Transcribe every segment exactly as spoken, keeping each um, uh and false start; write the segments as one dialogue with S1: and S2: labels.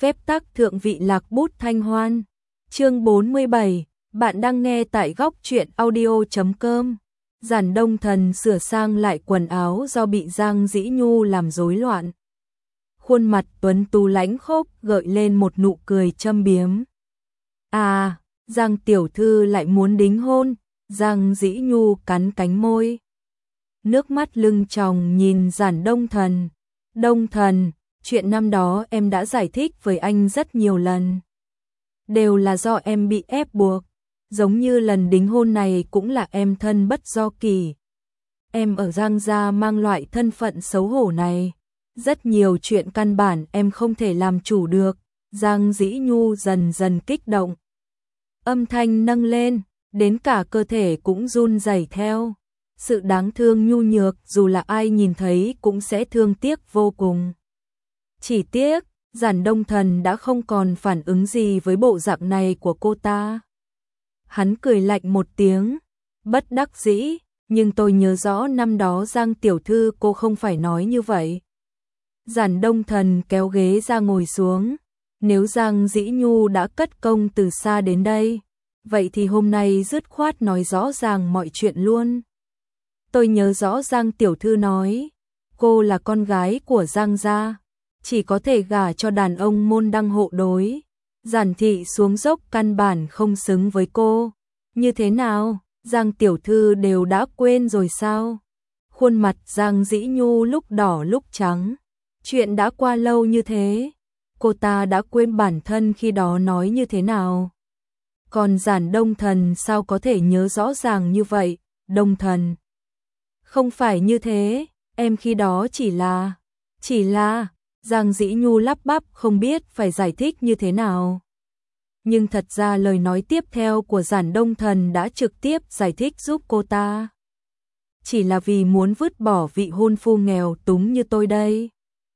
S1: phép tắc thượng vị lạc bút thanh hoan. Chương bốn mươi bảy, bạn đang nghe tại góc truyện audio chấm com. Giản Đông Thần sửa sang lại quần áo do bị Giang Dĩ Nhu làm rối loạn. Khuôn mặt tuấn tú lãnh khốc gợi lên một nụ cười châm biếm. À, Giang tiểu thư lại muốn đính hôn, Giang Dĩ Nhu cắn cánh môi. Nước mắt lưng tròng nhìn Giản Đông Thần. Đông Thần, chuyện năm đó em đã giải thích với anh rất nhiều lần. Đều là do em bị ép buộc, giống như lần đính hôn này cũng là em thân bất do kỳ. Em ở Giang gia mang loại thân phận xấu hổ này, rất nhiều chuyện căn bản em không thể làm chủ được. Giang Dĩ Nhu dần dần kích động. Âm thanh nâng lên, đến cả cơ thể cũng run rẩy theo. Sự đáng thương nhu nhược dù là ai nhìn thấy cũng sẽ thương tiếc vô cùng. Chỉ tiếc, Giản Đông Thần đã không còn phản ứng gì với bộ dạng này của cô ta. Hắn cười lạnh một tiếng, bất đắc dĩ, nhưng tôi nhớ rõ năm đó Giang tiểu thư cô không phải nói như vậy. Giản Đông Thần kéo ghế ra ngồi xuống, nếu Giang Dĩ Nhu đã cất công từ xa đến đây, vậy thì hôm nay dứt khoát nói rõ ràng mọi chuyện luôn. Tôi nhớ rõ Giang tiểu thư nói, cô là con gái của Giang gia, chỉ có thể gả cho đàn ông môn đăng hộ đối. Giản thị xuống dốc căn bản không xứng với cô. Như thế nào, Giang tiểu thư đều đã quên rồi sao? Khuôn mặt Giang Dĩ Nhu lúc đỏ lúc trắng. Chuyện đã qua lâu như thế, cô ta đã quên bản thân khi đó nói như thế nào. Còn Giản Đông Thần sao có thể nhớ rõ ràng như vậy? Đông Thần, không phải như thế, em khi đó chỉ là, chỉ là, Giang Dĩ Nhu lắp bắp không biết phải giải thích như thế nào. Nhưng thật ra lời nói tiếp theo của Giản Đông Thần đã trực tiếp giải thích giúp cô ta. Chỉ là vì muốn vứt bỏ vị hôn phu nghèo túng như tôi đây,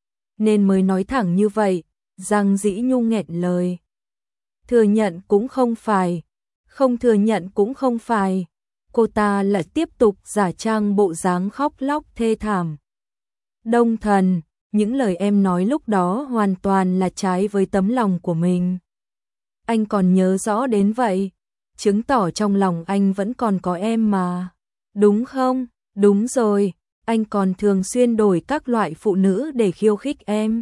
S1: nên mới nói thẳng như vậy. Giang Dĩ Nhu nghẹn lời. Thừa nhận cũng không phải, không thừa nhận cũng không phải. Cô ta lại tiếp tục giả trang bộ dáng khóc lóc thê thảm. Đông Thần, những lời em nói lúc đó hoàn toàn là trái với tấm lòng của mình. Anh còn nhớ rõ đến vậy, chứng tỏ trong lòng anh vẫn còn có em mà. Đúng không? Đúng rồi, anh còn thường xuyên đổi các loại phụ nữ để khiêu khích em.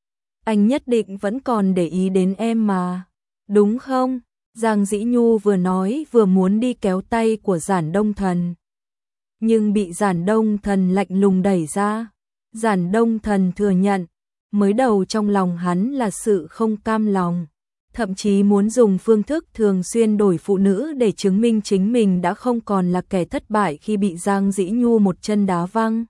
S1: Anh nhất định vẫn còn để ý đến em mà. Đúng không? Giang Dĩ Nhu vừa nói vừa muốn đi kéo tay của Giản Đông Thần. Nhưng bị Giản Đông Thần lạnh lùng đẩy ra. Giản Đông Thần thừa nhận, mới đầu trong lòng hắn là sự không cam lòng, thậm chí muốn dùng phương thức thường xuyên đổi phụ nữ để chứng minh chính mình đã không còn là kẻ thất bại khi bị Giang Dĩ Nhu một chân đá văng.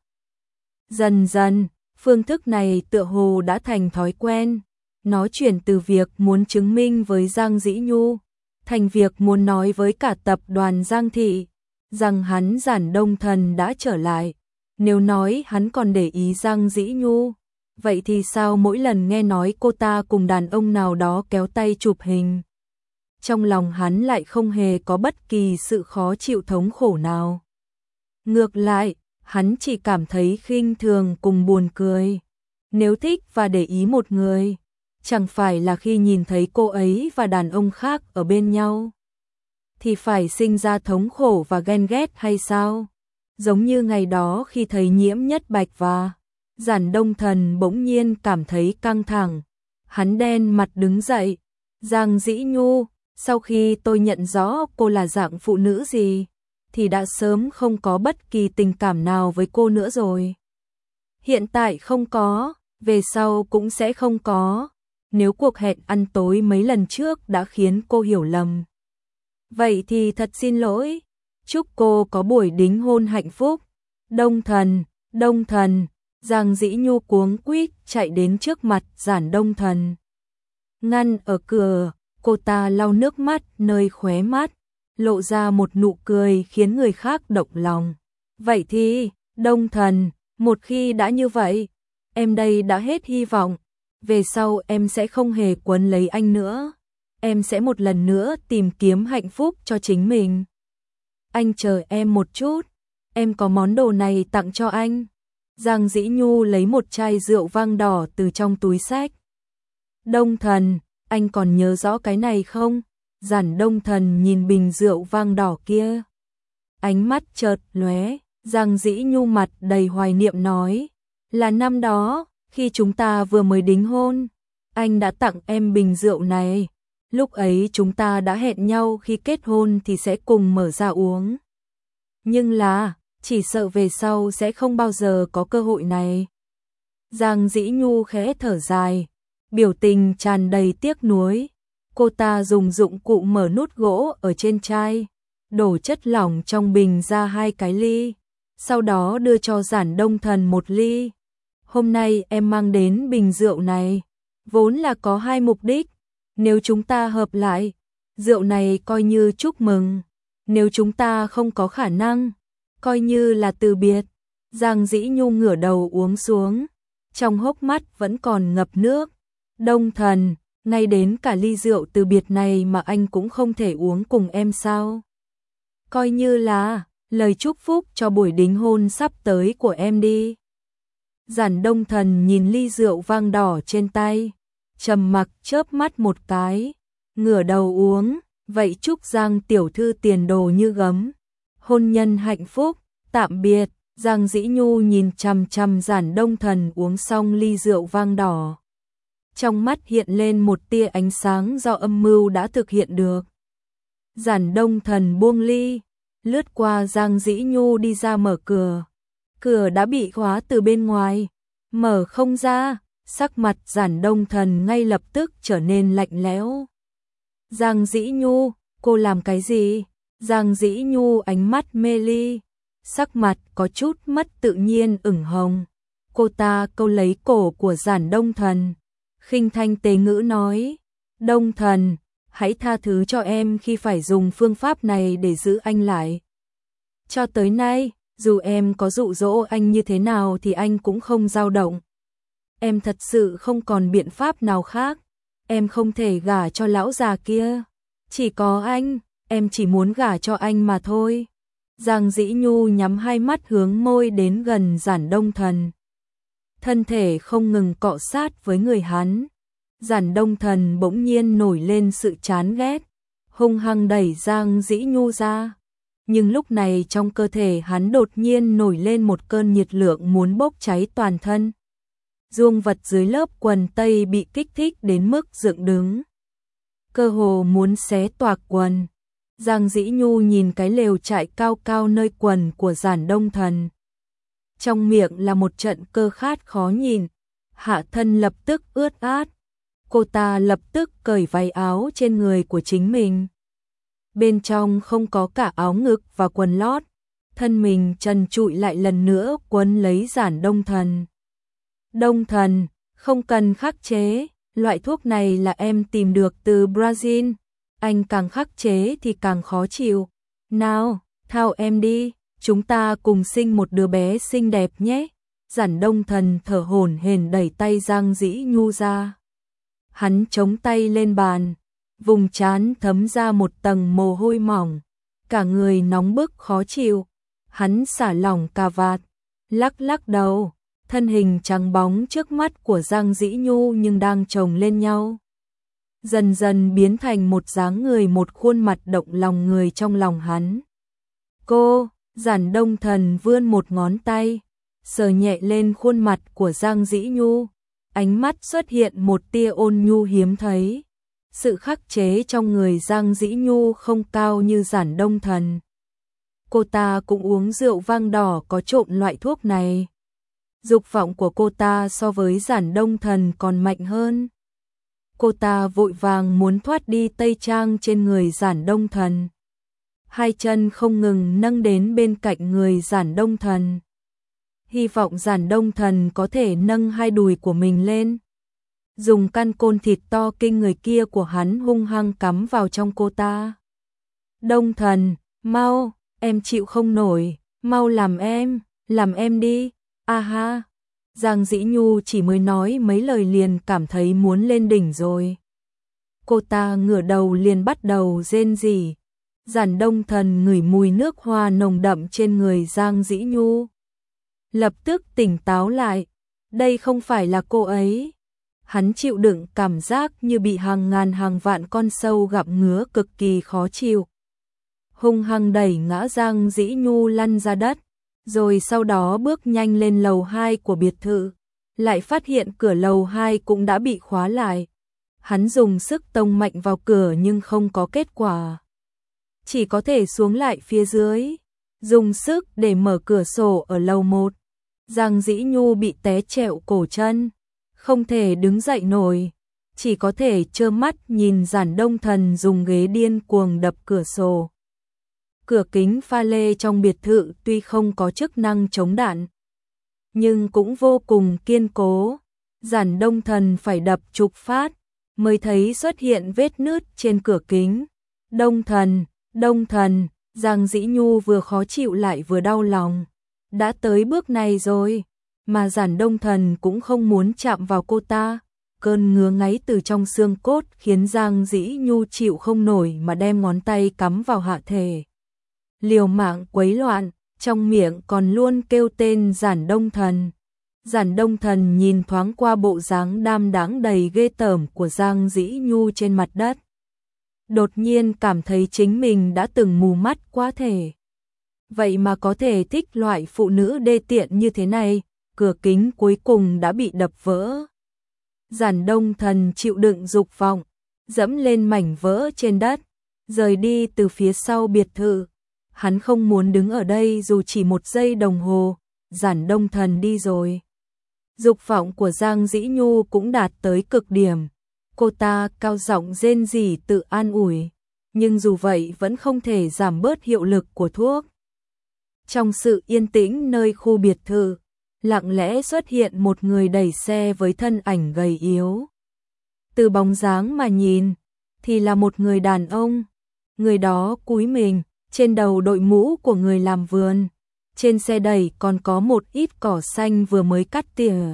S1: Dần dần, phương thức này tựa hồ đã thành thói quen, nó chuyển từ việc muốn chứng minh với Giang Dĩ Nhu, thành việc muốn nói với cả tập đoàn Giang Thị, rằng hắn Giản Đông Thần đã trở lại. Nếu nói hắn còn để ý Giang Dĩ Nhu, vậy thì sao mỗi lần nghe nói cô ta cùng đàn ông nào đó kéo tay chụp hình, trong lòng hắn lại không hề có bất kỳ sự khó chịu thống khổ nào. Ngược lại, hắn chỉ cảm thấy khinh thường cùng buồn cười. Nếu thích và để ý một người, chẳng phải là khi nhìn thấy cô ấy và đàn ông khác ở bên nhau, thì phải sinh ra thống khổ và ghen ghét hay sao? Giống như ngày đó khi thấy Nhiễm Nhất Bạch và Giản Đông Thần bỗng nhiên cảm thấy căng thẳng. Hắn đen mặt đứng dậy. Giang Dĩ Nhu, sau khi tôi nhận rõ cô là dạng phụ nữ gì, thì đã sớm không có bất kỳ tình cảm nào với cô nữa rồi. Hiện tại không có, về sau cũng sẽ không có. Nếu cuộc hẹn ăn tối mấy lần trước đã khiến cô hiểu lầm, vậy thì thật xin lỗi. Chúc cô có buổi đính hôn hạnh phúc. Đông Thần, Đông Thần. Giang Dĩ Nhu cuống quýt chạy đến trước mặt Giản Đông Thần. Ngăn ở cửa, cô ta lau nước mắt nơi khóe mắt, lộ ra một nụ cười khiến người khác động lòng. Vậy thì, Đông Thần, một khi đã như vậy, em đây đã hết hy vọng. Về sau em sẽ không hề quấn lấy anh nữa. Em sẽ một lần nữa tìm kiếm hạnh phúc cho chính mình. Anh chờ em một chút, em có món đồ này tặng cho anh. Giang Dĩ Nhu lấy một chai rượu vang đỏ từ trong túi xách. Đông Thần, anh còn nhớ rõ cái này không? Giản Đông Thần nhìn bình rượu vang đỏ kia. Ánh mắt chợt lóe, Giang Dĩ Nhu mặt đầy hoài niệm nói. Là năm đó, khi chúng ta vừa mới đính hôn, anh đã tặng em bình rượu này. Lúc ấy chúng ta đã hẹn nhau khi kết hôn thì sẽ cùng mở ra uống. Nhưng là, chỉ sợ về sau sẽ không bao giờ có cơ hội này. Giang Dĩ Nhu khẽ thở dài, biểu tình tràn đầy tiếc nuối. Cô ta dùng dụng cụ mở nút gỗ ở trên chai, đổ chất lỏng trong bình ra hai cái ly, sau đó đưa cho Giản Đông Thần một ly. Hôm nay em mang đến bình rượu này, vốn là có hai mục đích. Nếu chúng ta hợp lại, rượu này coi như chúc mừng. Nếu chúng ta không có khả năng, coi như là từ biệt. Giang Dĩ Nhu ngửa đầu uống xuống, trong hốc mắt vẫn còn ngập nước. Đông Thần, ngay đến cả ly rượu từ biệt này mà anh cũng không thể uống cùng em sao? Coi như là lời chúc phúc cho buổi đính hôn sắp tới của em đi. Giản Đông Thần nhìn ly rượu vang đỏ trên tay, trầm mặc chớp mắt một cái, ngửa đầu uống. Vậy chúc Giang tiểu thư tiền đồ như gấm, hôn nhân hạnh phúc, tạm biệt. Giang Dĩ Nhu nhìn chằm chằm Giản Đông Thần uống xong ly rượu vang đỏ. Trong mắt hiện lên một tia ánh sáng do âm mưu đã thực hiện được. Giản Đông Thần buông ly, lướt qua Giang Dĩ Nhu đi ra mở cửa. Cửa đã bị khóa từ bên ngoài, mở không ra, sắc mặt Giản Đông Thần ngay lập tức trở nên lạnh lẽo. Giang Dĩ Nhu, cô làm cái gì? Giang Dĩ Nhu ánh mắt mê ly, sắc mặt có chút mất tự nhiên ửng hồng. Cô ta câu lấy cổ của Giản Đông Thần, khinh thanh tế ngữ nói, Đông Thần, hãy tha thứ cho em khi phải dùng phương pháp này để giữ anh lại. Cho tới nay, dù em có dụ dỗ anh như thế nào thì anh cũng không dao động. Em thật sự không còn biện pháp nào khác. Em không thể gả cho lão già kia. Chỉ có anh, em chỉ muốn gả cho anh mà thôi. Giang Dĩ Nhu nhắm hai mắt hướng môi đến gần Giản Đông Thần. Thân thể không ngừng cọ sát với người hắn. Giản Đông Thần bỗng nhiên nổi lên sự chán ghét, hung hăng đẩy Giang Dĩ Nhu ra. Nhưng lúc này trong cơ thể hắn đột nhiên nổi lên một cơn nhiệt lượng muốn bốc cháy toàn thân. Dương vật dưới lớp quần tây bị kích thích đến mức dựng đứng, cơ hồ muốn xé toạc quần. Giang Dĩ Nhu nhìn cái lều trại cao cao nơi quần của Giản Đông Thần. Trong miệng là một trận cơ khát khó nhìn, hạ thân lập tức ướt át. Cô ta lập tức cởi váy áo trên người của chính mình. Bên trong không có cả áo ngực và quần lót, thân mình trần trụi lại lần nữa quấn lấy Giản Đông Thần. Đông Thần, không cần khắc chế, loại thuốc này là em tìm được từ Brazil, anh càng khắc chế thì càng khó chịu. Nào, thao em đi, chúng ta cùng sinh một đứa bé xinh đẹp nhé. Giản Đông Thần thở hổn hển đẩy tay Giang Dĩ Nhu ra. Hắn chống tay lên bàn, vùng trán thấm ra một tầng mồ hôi mỏng, cả người nóng bức khó chịu. Hắn xả lỏng cà vạt, lắc lắc đầu, thân hình trắng bóng trước mắt của Giang Dĩ Nhu nhưng đang chồng lên nhau, dần dần biến thành một dáng người, một khuôn mặt động lòng người trong lòng hắn. Cô, Giản Đông Thần vươn một ngón tay, sờ nhẹ lên khuôn mặt của Giang Dĩ Nhu, ánh mắt xuất hiện một tia ôn nhu hiếm thấy. Sự khắc chế trong người Giang Dĩ Nhu không cao như Giản Đông Thần. Cô ta cũng uống rượu vang đỏ có trộn loại thuốc này. Dục vọng của cô ta so với Giản Đông Thần còn mạnh hơn. Cô ta vội vàng muốn thoát đi tây trang trên người Giản Đông Thần. Hai chân không ngừng nâng đến bên cạnh người Giản Đông Thần. Hy vọng Giản Đông Thần có thể nâng hai đùi của mình lên. Dùng căn côn thịt to kinh người kia của hắn hung hăng cắm vào trong cô ta. Đông Thần, mau, em chịu không nổi, mau làm em, làm em đi, a ha. Giang Dĩ Nhu chỉ mới nói mấy lời liền cảm thấy muốn lên đỉnh rồi. Cô ta ngửa đầu liền bắt đầu rên rỉ. Giản Đông Thần ngửi mùi nước hoa nồng đậm trên người Giang Dĩ Nhu, lập tức tỉnh táo lại, đây không phải là cô ấy. Hắn chịu đựng cảm giác như bị hàng ngàn hàng vạn con sâu gặm ngứa cực kỳ khó chịu. Hung hăng đẩy ngã Giang Dĩ Nhu lăn ra đất, rồi sau đó bước nhanh lên lầu hai của biệt thự, lại phát hiện cửa lầu hai cũng đã bị khóa lại. Hắn dùng sức tông mạnh vào cửa nhưng không có kết quả. Chỉ có thể xuống lại phía dưới, dùng sức để mở cửa sổ ở lầu một. Giang Dĩ Nhu bị té trẹo cổ chân, không thể đứng dậy nổi, chỉ có thể trơ mắt nhìn Giản Đông Thần dùng ghế điên cuồng đập cửa sổ. Cửa kính pha lê trong biệt thự tuy không có chức năng chống đạn, nhưng cũng vô cùng kiên cố. Giản Đông Thần phải đập chục phát mới thấy xuất hiện vết nứt trên cửa kính. Đông Thần, Đông Thần, Giang Dĩ Nhu vừa khó chịu lại vừa đau lòng. Đã tới bước này rồi, mà Giản Đông Thần cũng không muốn chạm vào cô ta. Cơn ngứa ngáy từ trong xương cốt khiến Giang Dĩ Nhu chịu không nổi mà đem ngón tay cắm vào hạ thể. Liều mạng quấy loạn, trong miệng còn luôn kêu tên Giản Đông Thần. Giản Đông Thần nhìn thoáng qua bộ dáng đam đáng đầy ghê tởm của Giang Dĩ Nhu trên mặt đất. Đột nhiên cảm thấy chính mình đã từng mù mắt quá thể. Vậy mà có thể thích loại phụ nữ đê tiện như thế này, cửa kính cuối cùng đã bị đập vỡ. Giản Đông Thần chịu đựng dục vọng, dẫm lên mảnh vỡ trên đất, rời đi từ phía sau biệt thự. Hắn không muốn đứng ở đây dù chỉ một giây đồng hồ. Giản Đông Thần đi rồi. Dục vọng của Giang Dĩ Nhu cũng đạt tới cực điểm. Cô ta cao giọng rên rỉ tự an ủi, nhưng dù vậy vẫn không thể giảm bớt hiệu lực của thuốc. Trong sự yên tĩnh nơi khu biệt thự, lặng lẽ xuất hiện một người đẩy xe với thân ảnh gầy yếu. Từ bóng dáng mà nhìn, thì là một người đàn ông. Người đó cúi mình, trên đầu đội mũ của người làm vườn. Trên xe đẩy còn có một ít cỏ xanh vừa mới cắt tỉa.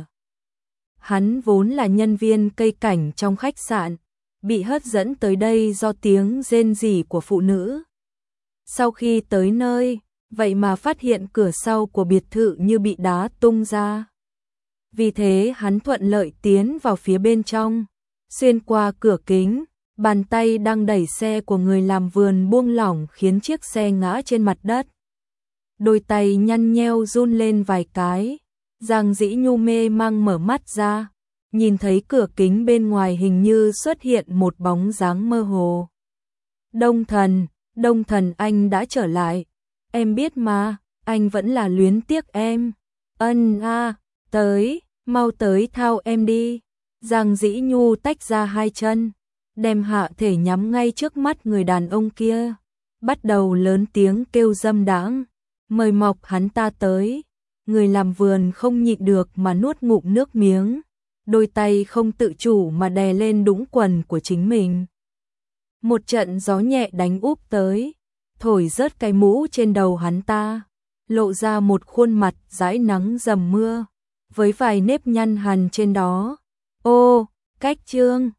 S1: Hắn vốn là nhân viên cây cảnh trong khách sạn, bị hấp dẫn tới đây do tiếng rên rỉ của phụ nữ. Sau khi tới nơi, vậy mà phát hiện cửa sau của biệt thự như bị đá tung ra. Vì thế hắn thuận lợi tiến vào phía bên trong, xuyên qua cửa kính, bàn tay đang đẩy xe của người làm vườn buông lỏng khiến chiếc xe ngã trên mặt đất. Đôi tay nhăn nheo run lên vài cái. Giang Dĩ Nhu mê mang mở mắt ra, nhìn thấy cửa kính bên ngoài hình như xuất hiện một bóng dáng mơ hồ. Đông Thần, Đông Thần anh đã trở lại. Em biết mà, anh vẫn là luyến tiếc em. Ân a, à, tới, mau tới thao em đi. Giang Dĩ Nhu tách ra hai chân, đem hạ thể nhắm ngay trước mắt người đàn ông kia, bắt đầu lớn tiếng kêu dâm đãng, mời mọc hắn ta tới. Người làm vườn không nhịn được mà nuốt ngụm nước miếng, đôi tay không tự chủ mà đè lên đũng quần của chính mình. Một trận gió nhẹ đánh úp tới, thổi rớt cái mũ trên đầu hắn ta, lộ ra một khuôn mặt dãi nắng dầm mưa, với vài nếp nhăn hằn trên đó. Ô, cách trương,